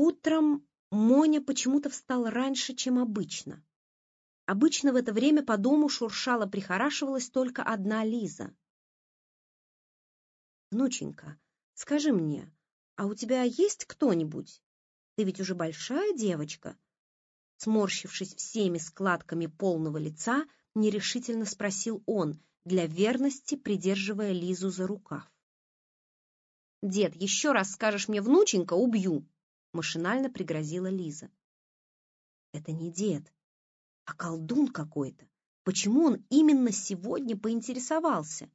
Утром Моня почему-то встала раньше, чем обычно. Обычно в это время по дому шуршала-прихорашивалась только одна Лиза. «Внученька, скажи мне, а у тебя есть кто-нибудь? Ты ведь уже большая девочка?» Сморщившись всеми складками полного лица, нерешительно спросил он, для верности придерживая Лизу за рукав. «Дед, еще раз скажешь мне внученька, убью!» машинально пригрозила Лиза. «Это не дед, а колдун какой-то. Почему он именно сегодня поинтересовался?»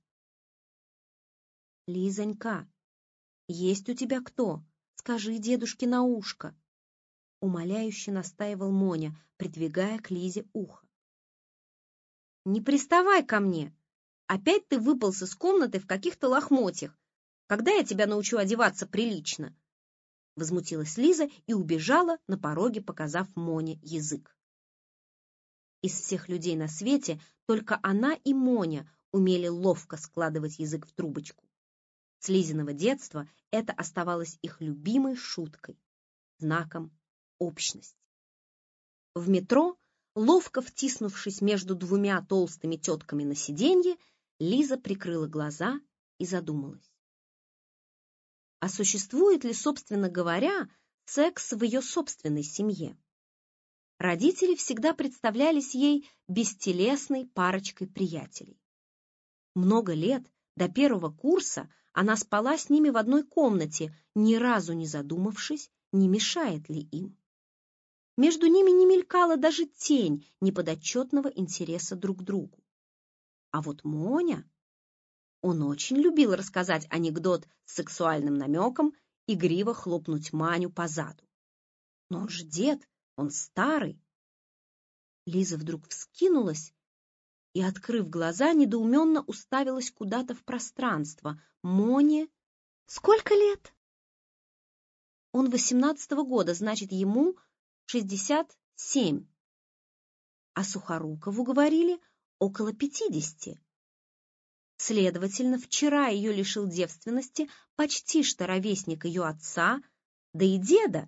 «Лизонька, есть у тебя кто? Скажи дедушке на ушко!» Умоляюще настаивал Моня, придвигая к Лизе ухо. «Не приставай ко мне! Опять ты выполз из комнаты в каких-то лохмотьях. Когда я тебя научу одеваться прилично?» Возмутилась Лиза и убежала, на пороге показав Моне язык. Из всех людей на свете только она и Моня умели ловко складывать язык в трубочку. С Лизиного детства это оставалось их любимой шуткой, знаком общности. В метро, ловко втиснувшись между двумя толстыми тетками на сиденье, Лиза прикрыла глаза и задумалась. А существует ли, собственно говоря, секс в ее собственной семье? Родители всегда представлялись ей бестелесной парочкой приятелей. Много лет, до первого курса, она спала с ними в одной комнате, ни разу не задумавшись, не мешает ли им. Между ними не мелькала даже тень неподотчетного интереса друг к другу. А вот Моня, он очень любил рассказать анекдот с сексуальным намеком, игриво хлопнуть Маню по заду. Но он же дед, он старый. Лиза вдруг вскинулась и, открыв глаза, недоуменно уставилась куда-то в пространство. Моне сколько лет? Он 18-го года, значит, ему 67. А Сухорукову, говорили, около 50. Следовательно, вчера ее лишил девственности почти что ровесник ее отца, да и деда.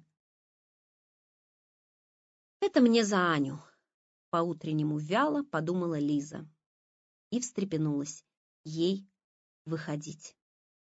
«Это мне за Аню», — по-утреннему вяло подумала Лиза и встрепенулась. Ей выходить.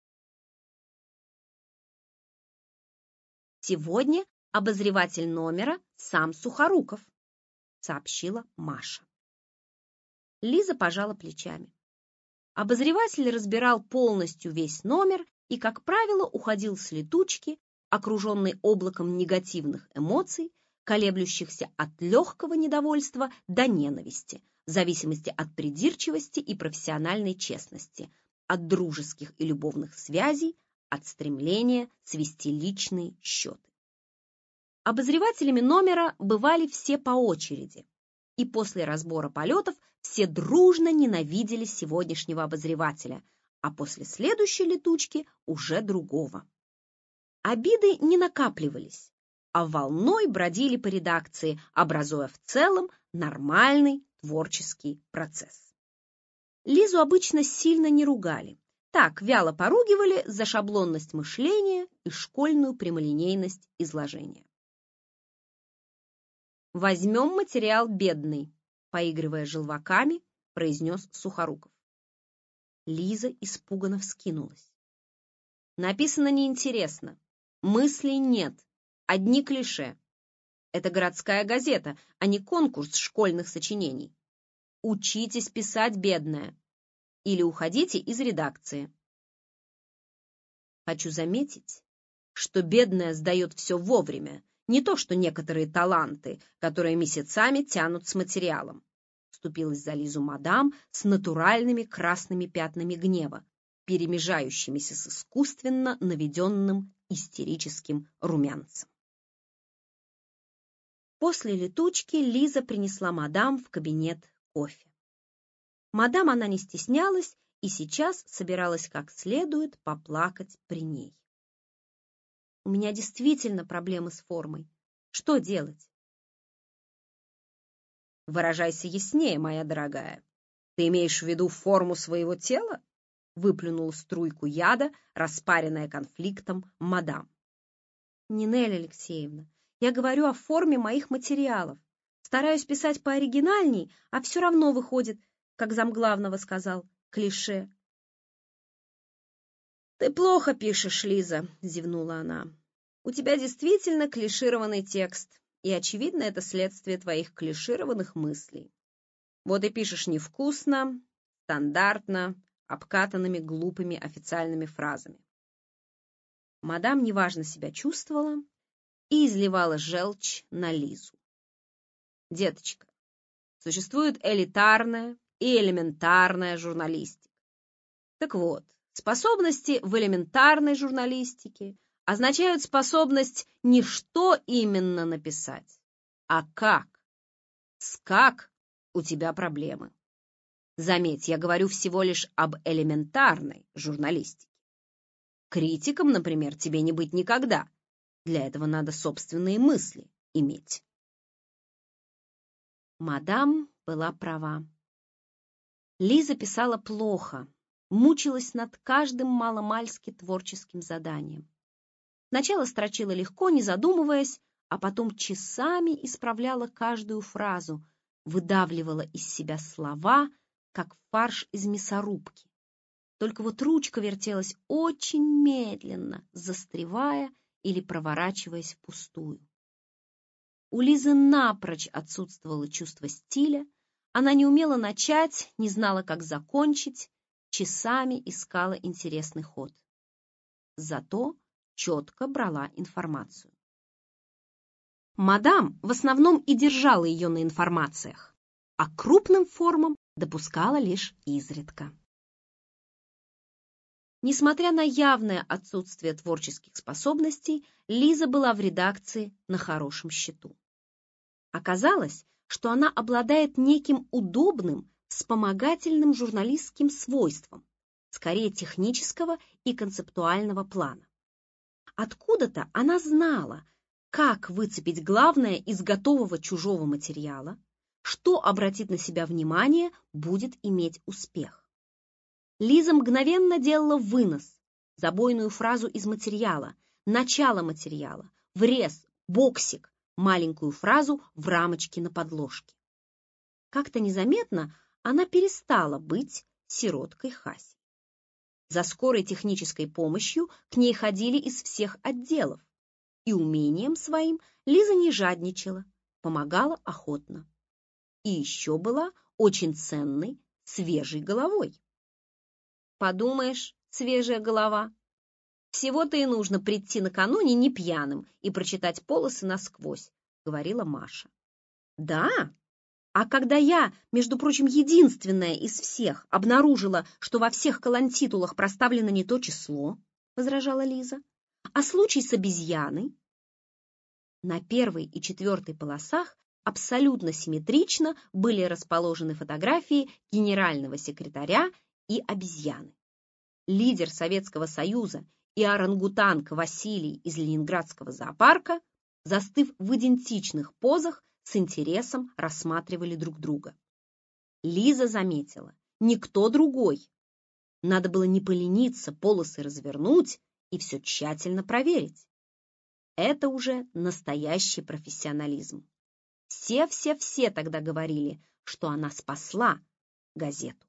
«Сегодня обозреватель номера сам Сухоруков», — сообщила Маша. Лиза пожала плечами. Обозреватель разбирал полностью весь номер и, как правило, уходил с летучки, окруженный облаком негативных эмоций, колеблющихся от легкого недовольства до ненависти, в зависимости от придирчивости и профессиональной честности, от дружеских и любовных связей, от стремления свести личные счеты. Обозревателями номера бывали все по очереди, и после разбора полетов все дружно ненавидели сегодняшнего обозревателя, а после следующей летучки уже другого. Обиды не накапливались, а волной бродили по редакции, образуя в целом нормальный творческий процесс. Лизу обычно сильно не ругали, так вяло поругивали за шаблонность мышления и школьную прямолинейность изложения. «Возьмем материал бедный», — поигрывая желваками, произнес Сухоруков. Лиза испуганно вскинулась. «Написано неинтересно. Мыслей нет. Одни клише. Это городская газета, а не конкурс школьных сочинений. Учитесь писать, бедная. Или уходите из редакции». Хочу заметить, что бедная сдает все вовремя, не то что некоторые таланты, которые месяцами тянут с материалом. Вступилась за Лизу мадам с натуральными красными пятнами гнева, перемежающимися с искусственно наведенным истерическим румянцем. После летучки Лиза принесла мадам в кабинет кофе. Мадам она не стеснялась и сейчас собиралась как следует поплакать при ней. «У меня действительно проблемы с формой. Что делать?» «Выражайся яснее, моя дорогая. Ты имеешь в виду форму своего тела?» Выплюнула струйку яда, распаренная конфликтом мадам. Нинель Алексеевна, я говорю о форме моих материалов. Стараюсь писать пооригинальней, а все равно выходит, как замглавного сказал, клише. «Ты плохо пишешь, Лиза», — зевнула она. «У тебя действительно клишированный текст, и, очевидно, это следствие твоих клишированных мыслей. Вот и пишешь невкусно, стандартно, обкатанными глупыми официальными фразами». Мадам неважно себя чувствовала и изливала желчь на Лизу. «Деточка, существует элитарная и элементарная журналистика. Так вот, способности в элементарной журналистике означают способность не что именно написать, а как. С «как» у тебя проблемы. Заметь, я говорю всего лишь об элементарной журналистике. Критиком, например, тебе не быть никогда. Для этого надо собственные мысли иметь. Мадам была права. Лиза писала плохо, мучилась над каждым маломальски творческим заданием. Сначала строчила легко, не задумываясь, а потом часами исправляла каждую фразу, выдавливала из себя слова, как фарш из мясорубки. Только вот ручка вертелась очень медленно, застревая или проворачиваясь впустую. У Лизы напрочь отсутствовало чувство стиля, она не умела начать, не знала, как закончить, часами искала интересный ход. Зато четко брала информацию. Мадам в основном и держала ее на информациях, а крупным формам допускала лишь изредка. Несмотря на явное отсутствие творческих способностей, Лиза была в редакции на хорошем счету. Оказалось, что она обладает неким удобным, вспомогательным журналистским свойством, скорее технического и концептуального плана. Откуда-то она знала, как выцепить главное из готового чужого материала, что обратит на себя внимание, будет иметь успех. Лиза мгновенно делала вынос, забойную фразу из материала, начало материала, врез, боксик, маленькую фразу в рамочке на подложке. Как-то незаметно она перестала быть сироткой Хаси. За скорой технической помощью к ней ходили из всех отделов, и умением своим Лиза не жадничала, помогала охотно. И еще была очень ценной, свежей головой. Подумаешь, свежая голова. Всего-то и нужно прийти накануне не пьяным и прочитать полосы насквозь, говорила Маша. Да, а когда я, между прочим, единственная из всех, обнаружила, что во всех колонтитулах проставлено не то число, возражала Лиза, а случай с обезьяной? На 1 и 4 полосах абсолютно симметрично были расположены фотографии генерального секретаря и обезьяны. Лидер Советского Союза и орангутанг Василий из Ленинградского зоопарка, застыв в идентичных позах, с интересом рассматривали друг друга. Лиза заметила, никто другой. Надо было не полениться, полосы развернуть и все тщательно проверить. Это уже настоящий профессионализм. Все тогда говорили, что она спасла газету.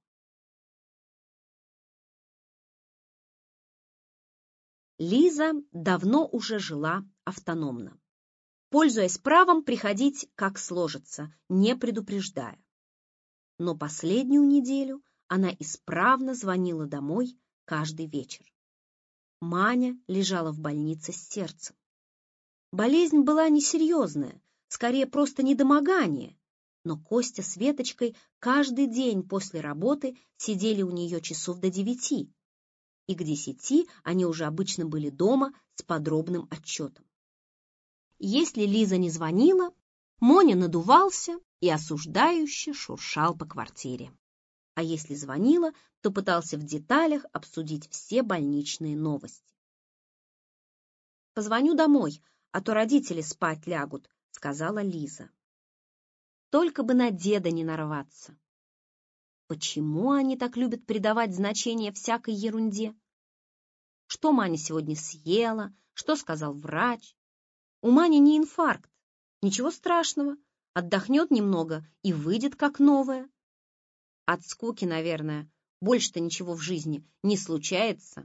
Лиза давно уже жила автономно, пользуясь правом приходить как сложится, не предупреждая. Но последнюю неделю она исправно звонила домой каждый вечер. Маня лежала в больнице с сердцем. Болезнь была несерьезная, скорее просто недомогание, но Костя с Веточкой каждый день после работы сидели у нее часов до 9, и к 10 они уже обычно были дома с подробным отчетом. Если Лиза не звонила, Моня надувался и осуждающе шуршал по квартире. А если звонила, то пытался в деталях обсудить все больничные новости. «Позвоню домой, а то родители спать лягут», — сказала Лиза. Только бы на деда не нарваться. Почему они так любят придавать значение всякой ерунде? Что Маня сегодня съела, что сказал врач, У Мани не инфаркт. Ничего страшного. Отдохнет немного и выйдет как новая. От скуки, наверное. Больше-то ничего в жизни не случается.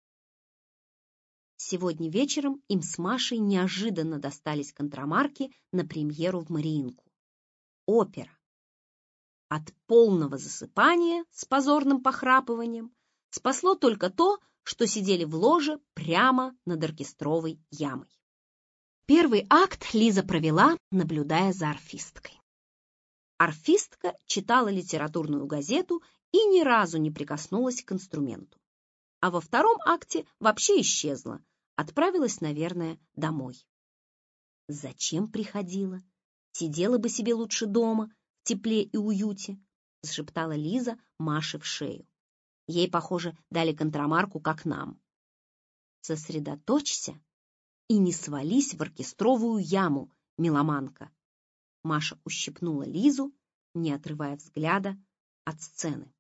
Сегодня вечером им с Машей неожиданно достались контрамарки на премьеру в Мариинку. Опера. От полного засыпания с позорным похрапыванием спасло только то, что сидели в ложе прямо над оркестровой ямой. Первый акт Лиза провела, наблюдая за орфисткой. Орфистка читала литературную газету и ни разу не прикоснулась к инструменту. А во втором акте вообще исчезла, отправилась, наверное, домой. Зачем приходила? Сидела бы себе лучше дома, в тепле и уюте, зашептала Лиза Маше в шею. Ей, похоже, дали контрамарку, как нам. Сосредоточься и не свались в оркестровую яму, меломанка. Маша ущипнула Лизу, не отрывая взгляда от сцены.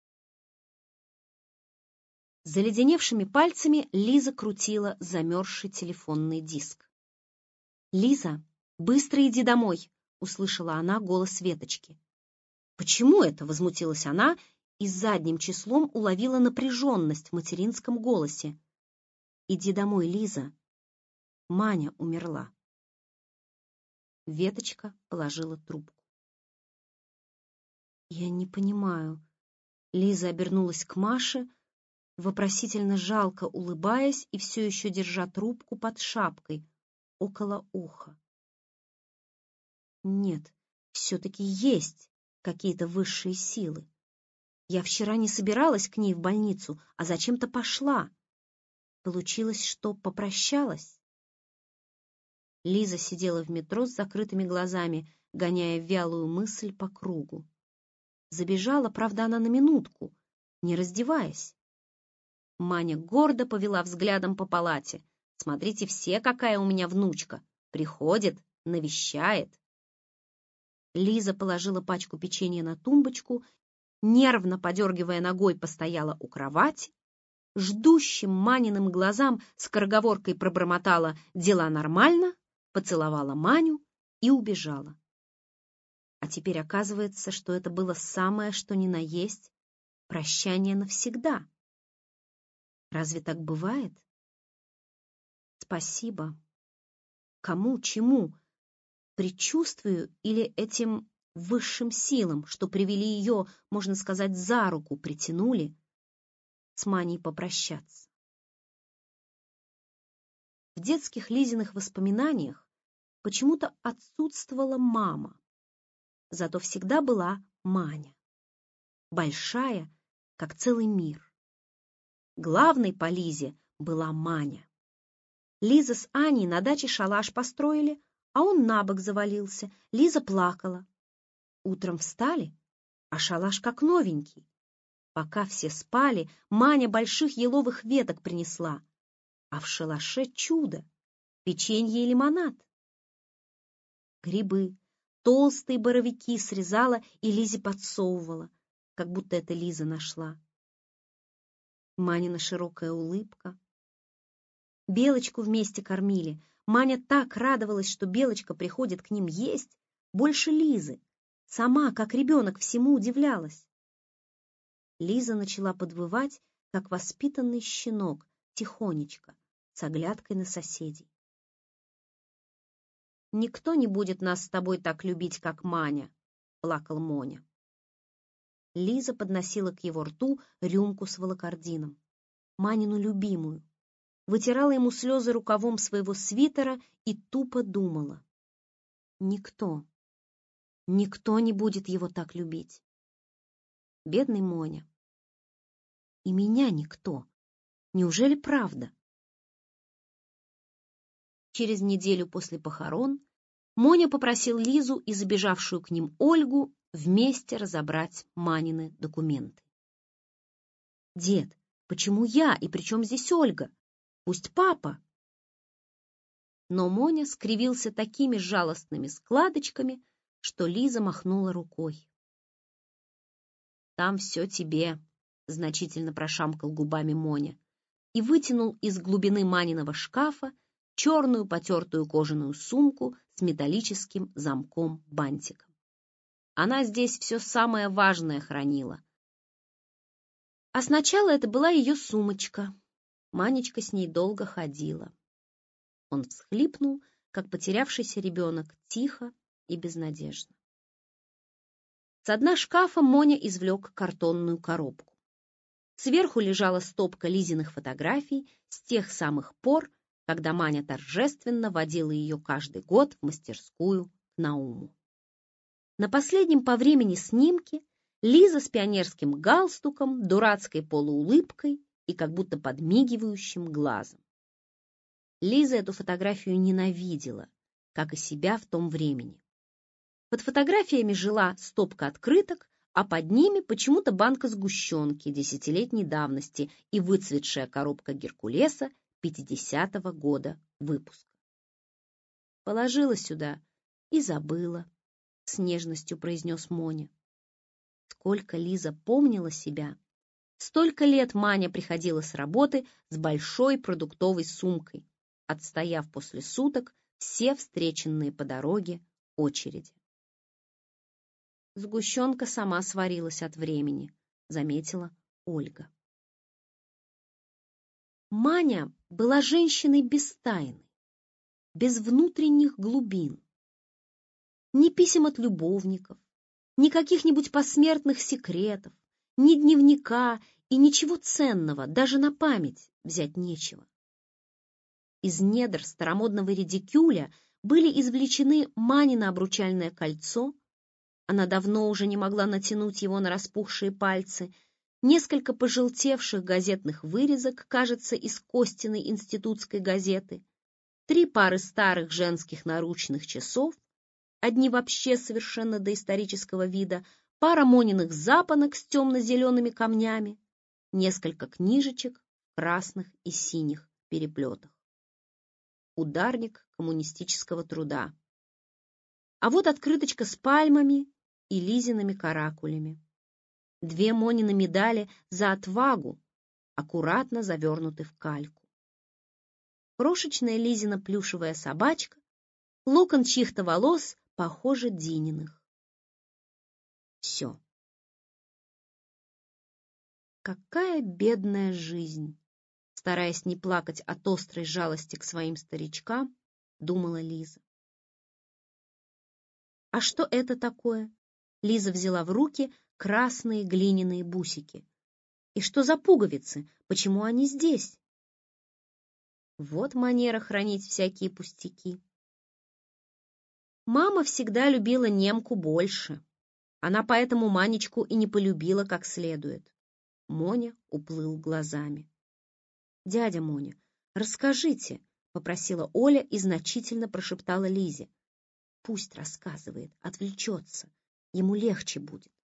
Заледеневшими пальцами Лиза крутила замерзший телефонный диск. «Лиза, быстро иди домой!» — услышала она голос Веточки. «Почему это?» — возмутилась она и задним числом уловила напряженность в материнском голосе. «Иди домой, Лиза. Маня умерла». Веточка положила трубку. «Я не понимаю». Лиза обернулась к Маше, вопросительно жалко улыбаясь и все еще держа трубку под шапкой, около уха. Нет, все-таки есть какие-то высшие силы. Я вчера не собиралась к ней в больницу, а зачем-то пошла. Получилось, что попрощалась. Лиза сидела в метро с закрытыми глазами, гоняя вялую мысль по кругу. Забежала, правда, она на минутку, не раздеваясь. Маня гордо повела взглядом по палате. «Смотрите все, какая у меня внучка! Приходит, навещает!» Лиза положила пачку печенья на тумбочку, нервно подергивая ногой, постояла у кровати, ждущим Маниным глазам скороговоркой пробормотала «дела нормально», поцеловала Маню и убежала. А теперь оказывается, что это было самое, что ни на есть, прощание навсегда. Разве так бывает? Спасибо. Кому, чему? Предчувствию или этим высшим силам, что привели ее, можно сказать, за руку, притянули с Маней попрощаться? В детских Лизиных воспоминаниях почему-то отсутствовала мама. Зато всегда была Маня. Большая, как целый мир. Главной по Лизе была Маня. Лиза с Аней на даче шалаш построили, а он на бок завалился. Лиза плакала. Утром встали, а шалаш как новенький. Пока все спали, Маня больших еловых веток принесла. А в шалаше чудо — печенье и лимонад. Грибы, толстые боровики срезала и Лизе подсовывала, как будто это Лиза нашла. Манина широкая улыбка. Белочку вместе кормили. Маня так радовалась, что Белочка приходит к ним есть, больше Лизы. Сама, как ребенок, всему удивлялась. Лиза начала подвывать, как воспитанный щенок, тихонечко, с оглядкой на соседей. «Никто не будет нас с тобой так любить, как Маня», — плакал Моня. Лиза подносила к его рту рюмку с волокордином, Манину любимую, вытирала ему слезы рукавом своего свитера и тупо думала. Никто не будет его так любить. Бедный Моня. И меня никто. Неужели правда? Через неделю после похорон Моня попросил Лизу и забежавшую к ним Ольгу вместе разобрать Манины документы. «Дед, почему я, и при чем здесь Ольга? Пусть папа». Но Моня скривился такими жалостными складочками, что Лиза махнула рукой. «Там все тебе», — значительно прошамкал губами Моня и вытянул из глубины Маниного шкафа черную потертую кожаную сумку с металлическим замком-бантиком. Она здесь все самое важное хранила. А сначала это была ее сумочка. Манечка с ней долго ходила. Он всхлипнул, как потерявшийся ребенок, тихо и безнадежно. С дна шкафа Моня извлек картонную коробку. Сверху лежала стопка Лизиных фотографий с тех самых пор, когда Маня торжественно водила ее каждый год в мастерскую к Науму. На последнем по времени снимке Лиза с пионерским галстуком, дурацкой полуулыбкой и как будто подмигивающим глазом. Лиза эту фотографию ненавидела, как и себя в том времени. Под фотографиями жила стопка открыток, а под ними почему-то банка сгущенки 10-летней давности и выцветшая коробка Геркулеса 50-го года выпуска. Положила сюда и забыла, с нежностью произнес Моня. Сколько Лиза помнила себя, столько лет Маня приходила с работы с большой продуктовой сумкой, отстояв после суток все встреченные по дороге очереди. Сгущенка сама сварилась от времени, заметила Ольга. Маня была женщиной без тайны, без внутренних глубин. Ни писем от любовников, ни каких-нибудь посмертных секретов, ни дневника и ничего ценного, даже на память взять нечего. Из недр старомодного редикюля были извлечены Манино обручальное кольцо, она давно уже не могла натянуть его на распухшие пальцы, несколько пожелтевших газетных вырезок, кажется, из Костиной институтской газеты, 3 пары старых женских наручных часов, одни вообще совершенно доисторического вида, пара Мониных запонок с темно-зелеными камнями, несколько книжечек в красных и синих переплетах. Ударник коммунистического труда. А вот открыточка с пальмами и Лизиными каракулями. 2 Монины медали за отвагу, аккуратно завернуты в кальку. Крошечная Лизина плюшевая собачка, локон чьих-то волос, похоже, Дининых. Все. Какая бедная жизнь! Стараясь не плакать от острой жалости к своим старичкам, думала Лиза. А что это такое? Лиза взяла в руки красные глиняные бусики. И что за пуговицы? Почему они здесь? Вот манера хранить всякие пустяки. Мама всегда любила немку больше. Она поэтому Манечку и не полюбила как следует. Моня уплыл глазами. «Дядя Моня, расскажите», — попросила Оля и значительно прошептала Лизе. «Пусть рассказывает, отвлечется, ему легче будет».